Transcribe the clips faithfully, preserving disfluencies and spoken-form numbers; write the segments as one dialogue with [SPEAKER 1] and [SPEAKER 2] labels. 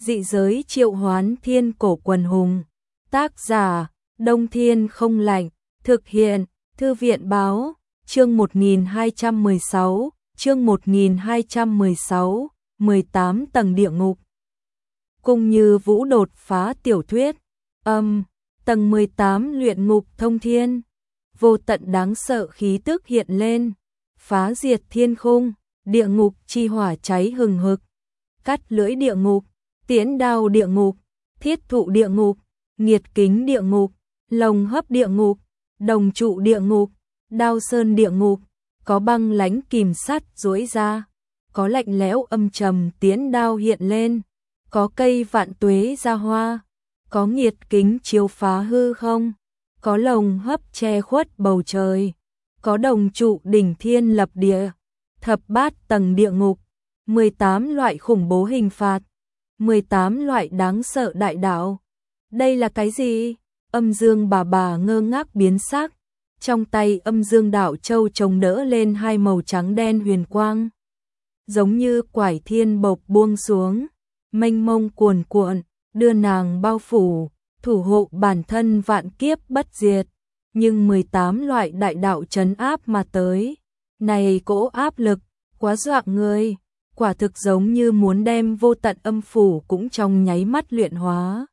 [SPEAKER 1] Dị giới triệu hoán thiên cổ quần hùng. Tác giả, Đông Thiên không lạnh. Thực hiện, Thư viện báo, chương một nghìn hai trăm mười sáu, chương một nghìn hai trăm mười sáu, mười tám tầng địa ngục. Cùng như vũ đột phá tiểu thuyết, âm, tầng mười tám luyện ngục thông thiên. Vô tận đáng sợ khí tức hiện lên, phá diệt thiên khung, địa ngục chi hỏa cháy hừng hực. Cắt lưỡi địa ngục, tiễn đao địa ngục, thiết thụ địa ngục, nghiệt kính địa ngục, lồng hấp địa ngục, đồng trụ địa ngục, đao sơn địa ngục, có băng lãnh kìm sắt duỗi ra, có lạnh lẽo âm trầm tiễn đao hiện lên, có cây vạn tuế ra hoa, có nghiệt kính chiếu phá hư không, có lồng hấp che khuất bầu trời, có đồng trụ đỉnh thiên lập địa, thập bát tầng địa ngục, mười tám loại khủng bố hình phạt, mười tám loại đáng sợ đại đạo. Đây là cái gì? Âm Dương bà bà ngơ ngác biến sắc, trong tay Âm Dương đạo châu chống đỡ lên hai màu trắng đen huyền quang, giống như quải thiên bộc buông xuống, mênh mông cuồn cuộn, đưa nàng bao phủ, thủ hộ bản thân vạn kiếp bất diệt. Nhưng mười tám loại đại đạo trấn áp mà tới, này cỗ áp lực quá dọa người, quả thực giống như muốn đem vô tận âm phủ cũng trong nháy mắt luyện hóa.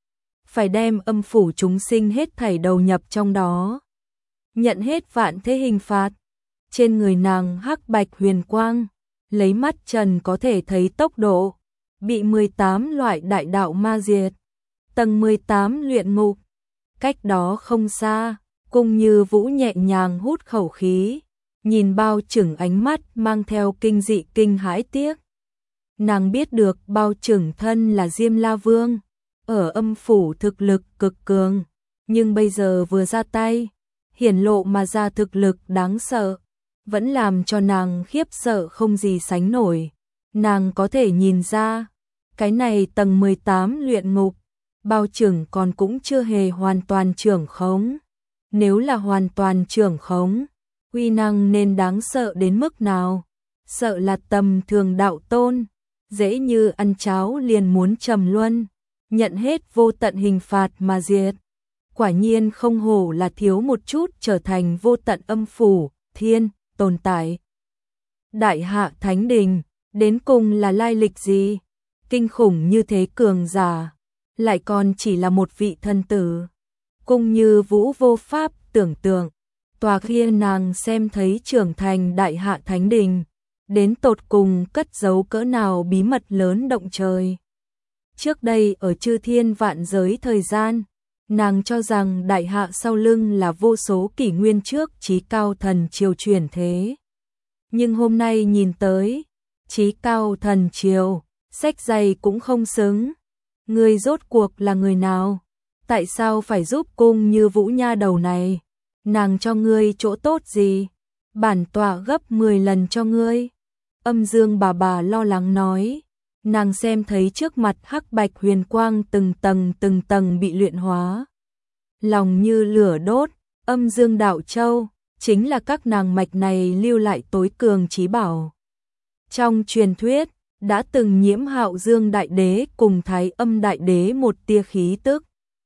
[SPEAKER 1] Phải đem âm phủ chúng sinh hết thảy đầu nhập trong đó, nhận hết vạn thế hình phạt. Trên người nàng hắc bạch huyền quang, lấy mắt trần có thể thấy tốc độ, bị mười tám loại đại đạo ma diệt. Tầng mười tám luyện ngục, cách đó không xa, Cung Như Vũ nhẹ nhàng hút khẩu khí, nhìn Bao Chừng ánh mắt mang theo kinh dị kinh hãi tiếc. Nàng biết được Bao Chừng thân là Diêm La Vương, ở âm phủ thực lực cực cường, nhưng bây giờ vừa ra tay, hiển lộ mà ra thực lực đáng sợ, vẫn làm cho nàng khiếp sợ không gì sánh nổi. Nàng có thể nhìn ra, cái này tầng mười tám luyện ngục, Bao Chừng còn cũng chưa hề hoàn toàn trưởng khống. Nếu là hoàn toàn trưởng khống, uy năng nên đáng sợ đến mức nào? Sợ là tầm thường đạo tôn, dễ như ăn cháo liền muốn trầm luân, nhận hết vô tận hình phạt mà diệt. Quả nhiên không hổ là thiếu một chút trở thành vô tận âm phủ, thiên, tồn tại. Đại Hạ Thánh Đình, đến cùng là lai lịch gì? Kinh khủng như thế cường giả, lại còn chỉ là một vị thân tử. Cung Như Vũ vô pháp tưởng tượng, tòa kia nàng xem thấy trưởng thành Đại Hạ Thánh Đình, đến tột cùng cất giấu cỡ nào bí mật lớn động trời. Trước đây ở chư thiên vạn giới thời gian, nàng cho rằng Đại Hạ sau lưng là vô số kỷ nguyên trước chí cao thần triều chuyển thế. Nhưng hôm nay nhìn tới, chí cao thần triều, sách dày cũng không xứng. Người rốt cuộc là người nào? Tại sao phải giúp Cung Như Vũ nha đầu này? Nàng cho ngươi chỗ tốt gì? Bản tọa gấp mười lần cho ngươi. Âm Dương bà bà lo lắng nói. Nàng xem thấy trước mặt hắc bạch huyền quang từng tầng từng tầng bị luyện hóa. Lòng như lửa đốt, Âm Dương đạo châu, chính là các nàng mạch này lưu lại tối cường chí bảo. Trong truyền thuyết, đã từng nhiễm Hạo Dương đại đế cùng Thái Âm đại đế một tia khí tức.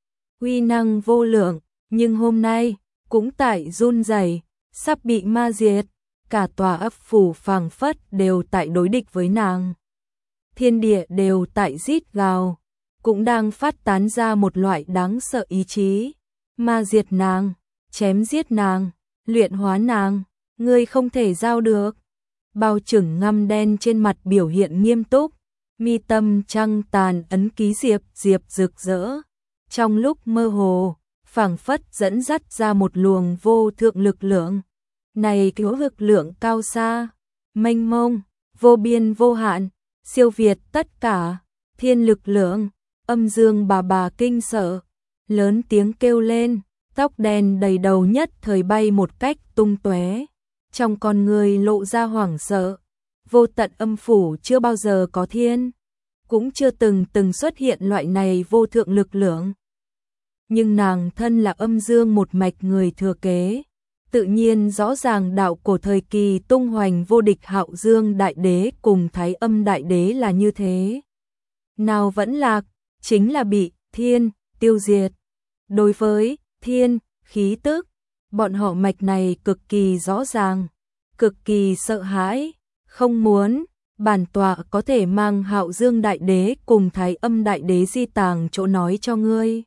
[SPEAKER 1] Uy năng vô lượng, nhưng hôm nay, cũng tại run rẩy, sắp bị ma diệt, cả tòa ấp phủ phảng phất đều tại đối địch với nàng. Thiên địa đều tại rít gào, cũng đang phát tán ra một loại đáng sợ ý chí. Ma diệt nàng, chém giết nàng, luyện hóa nàng, ngươi không thể giao được. Bao Chừng ngăm đen trên mặt biểu hiện nghiêm túc, mi tâm trăng tàn ấn ký diệp diệp rực rỡ. Trong lúc mơ hồ, phảng phất dẫn dắt ra một luồng vô thượng lực lượng. Này cứu lực lượng cao xa, mênh mông, vô biên vô hạn, siêu việt tất cả, thiên lực lượng. Âm Dương bà bà kinh sợ, lớn tiếng kêu lên, tóc đen đầy đầu nhất thời bay một cách tung tóe, trong con người lộ ra hoảng sợ. Vô tận âm phủ chưa bao giờ có thiên, cũng chưa từng từng xuất hiện loại này vô thượng lực lượng. Nhưng nàng thân là Âm Dương một mạch người thừa kế, tự nhiên rõ ràng đạo cổ thời kỳ tung hoành vô địch Hạo Dương đại đế cùng Thái Âm đại đế là như thế. nào vẫn lạc, chính là bị thiên tiêu diệt. Đối với thiên khí tức, bọn họ mạch này cực kỳ rõ ràng, cực kỳ sợ hãi, không muốn. Bản tọa có thể mang Hạo Dương Đại Đế cùng Thái Âm Đại Đế di tàng chỗ nói cho ngươi.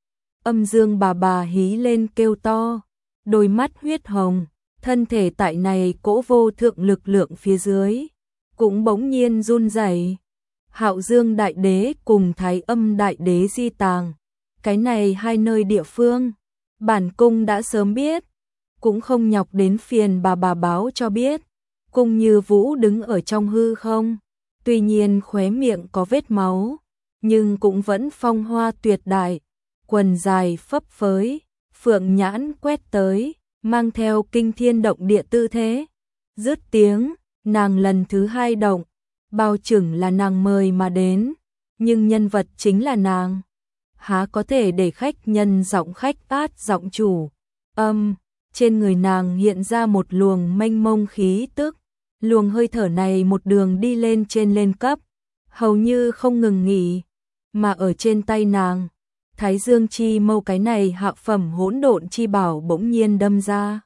[SPEAKER 1] Âm Dương bà bà hí lên kêu to, đôi mắt huyết hồng, thân thể tại này cỗ vô thượng lực lượng phía dưới, cũng bỗng nhiên run rẩy. Hạo Dương Đại Đế cùng Thái Âm Đại Đế di tàng, cái này hai nơi địa phương, bản cung đã sớm biết, cũng không nhọc đến phiền bà bà báo cho biết. Cung Như Vũ đứng ở trong hư không, tuy nhiên khóe miệng có vết máu, nhưng cũng vẫn phong hoa tuyệt đại, quần dài phấp phới, phượng nhãn quét tới, mang theo kinh thiên động địa tư thế. Dứt tiếng, nàng lần thứ hai động, bao chừng là nàng mời mà đến, nhưng nhân vật chính là nàng. Há có thể để khách nhân giọng khách át giọng chủ. Âm, trên người nàng hiện ra một luồng mênh mông khí tức. Luồng hơi thở này một đường đi lên trên lên cấp, hầu như không ngừng nghỉ, mà ở trên tay nàng, Thái Dương chi mâu cái này hạ phẩm hỗn độn chi bảo bỗng nhiên đâm ra.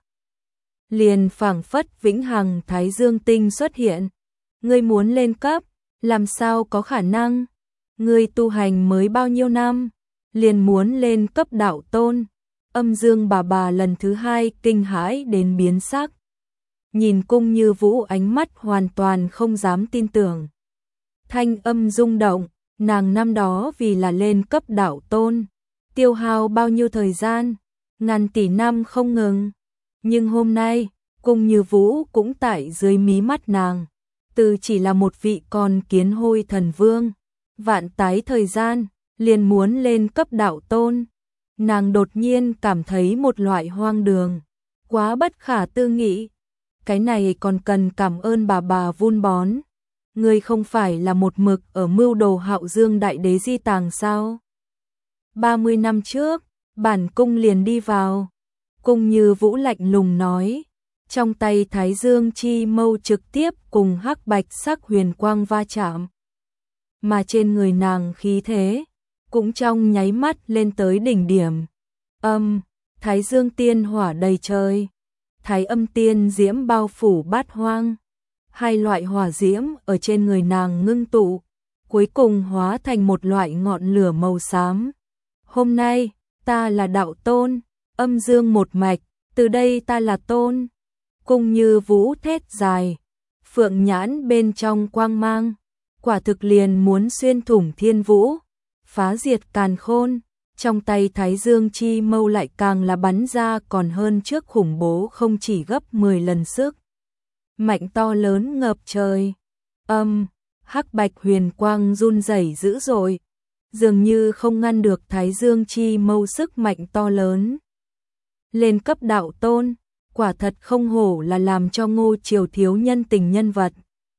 [SPEAKER 1] Liền phảng phất vĩnh hằng Thái Dương tinh xuất hiện. Ngươi muốn lên cấp, làm sao có khả năng? Ngươi tu hành mới bao nhiêu năm, liền muốn lên cấp đạo tôn. Âm Dương bà bà lần thứ hai kinh hãi đến biến sắc. Nhìn Cung Như Vũ ánh mắt hoàn toàn không dám tin tưởng. Thanh âm rung động, nàng năm đó vì là lên cấp đạo tôn, tiêu hao bao nhiêu thời gian, ngàn tỷ năm không ngừng. Nhưng hôm nay, Cung Như Vũ cũng tại dưới mí mắt nàng, từ chỉ là một vị con kiến hôi thần vương, vạn tái thời gian, liền muốn lên cấp đạo tôn. Nàng đột nhiên cảm thấy một loại hoang đường, quá bất khả tư nghị. Cái này còn cần cảm ơn bà bà vun bón. Ngươi không phải là một mực ở mưu đồ Hạo Dương Đại Đế di tàng sao? ba mươi năm trước, bản cung liền đi vào. Cung Như Vũ lạnh lùng nói, trong tay Thái Dương chi mâu trực tiếp cùng hắc bạch sắc huyền quang va chạm. Mà trên người nàng khí thế, cũng trong nháy mắt lên tới đỉnh điểm. Âm, Thái Dương tiên hỏa đầy trời. Thái Âm tiên diễm bao phủ bát hoang, hai loại hỏa diễm ở trên người nàng ngưng tụ, cuối cùng hóa thành một loại ngọn lửa màu xám. Hôm nay, ta là đạo tôn, âm dương một mạch, từ đây ta là tôn. Cung Như Vũ thét dài, phượng nhãn bên trong quang mang, quả thực liền muốn xuyên thủng thiên vũ, phá diệt càn khôn. Trong tay Thái Dương chi mâu lại càng là bắn ra còn hơn trước khủng bố không chỉ gấp mười lần sức. Mạnh to lớn ngập trời. Âm, hắc bạch huyền quang run rẩy dữ dội, dường như không ngăn được Thái Dương chi mâu sức mạnh to lớn. Lên cấp đạo tôn, quả thật không hổ là làm cho Ngô Triều thiếu nhân tình nhân vật.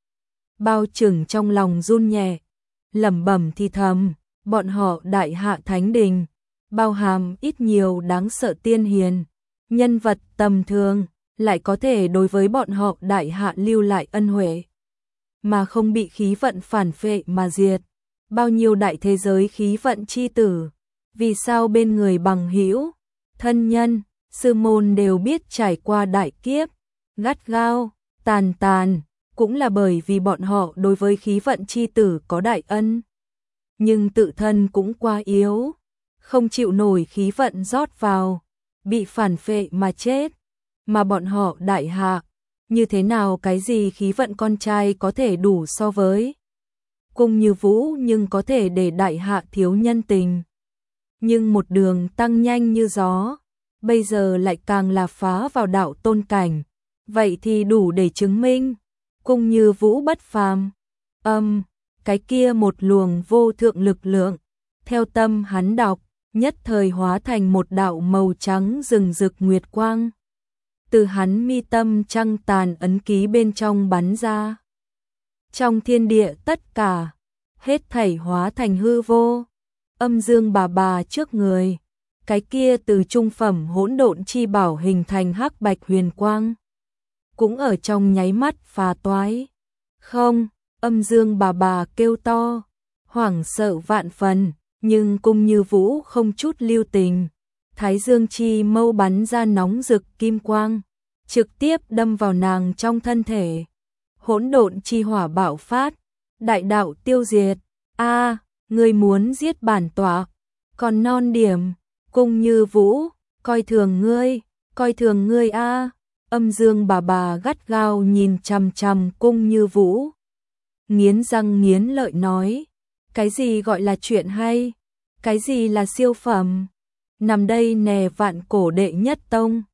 [SPEAKER 1] Bao Trừng trong lòng run nhẹ, lẩm bẩm thì thầm, bọn họ đại hạ thánh đình, bao hàm ít nhiều đáng sợ tiên hiền, nhân vật tầm thường, lại có thể đối với bọn họ đại hạ lưu lại ân huệ, mà không bị khí vận phản phệ mà diệt. Bao nhiêu đại thế giới khí vận chi tử, vì sao bên người bằng hữu, thân nhân, sư môn đều biết trải qua đại kiếp, gắt gao, tàn tàn, cũng là bởi vì bọn họ đối với khí vận chi tử có đại ân. Nhưng tự thân cũng quá yếu, không chịu nổi khí vận rót vào, bị phản phệ mà chết. Mà bọn họ đại hạ, như thế nào cái gì khí vận con trai có thể đủ so với Cung Như Vũ, nhưng có thể để đại hạ thiếu nhân tình. Nhưng một đường tăng nhanh như gió, bây giờ lại càng là phá vào đạo tôn cảnh, vậy thì đủ để chứng minh Cung Như Vũ bất phàm. Âm, cái kia một luồng vô thượng lực lượng, theo tâm hắn đọc, nhất thời hóa thành một đạo màu trắng rừng rực nguyệt quang. Từ hắn mi tâm trăng tàn ấn ký bên trong bắn ra. Trong thiên địa tất cả, hết thảy hóa thành hư vô. Âm Dương bà bà trước người, cái kia từ trung phẩm hỗn độn chi bảo hình thành hắc bạch huyền quang, cũng ở trong nháy mắt phá toái. Không, Âm Dương bà bà kêu to, hoảng sợ vạn phần, nhưng Cung Như Vũ không chút lưu tình. Thái Dương chi mâu bắn ra nóng rực kim quang, trực tiếp đâm vào nàng trong thân thể. Hỗn độn chi hỏa bạo phát, đại đạo tiêu diệt. A, ngươi muốn giết bản tọa, còn non điểm. Cung Như Vũ, coi thường ngươi, coi thường ngươi a. Âm Dương bà bà gắt gao nhìn chằm chằm Cung Như Vũ, nghiến răng nghiến lợi nói, cái gì gọi là chuyện hay, cái gì là siêu phẩm, nằm đây nè vạn cổ đệ nhất tông.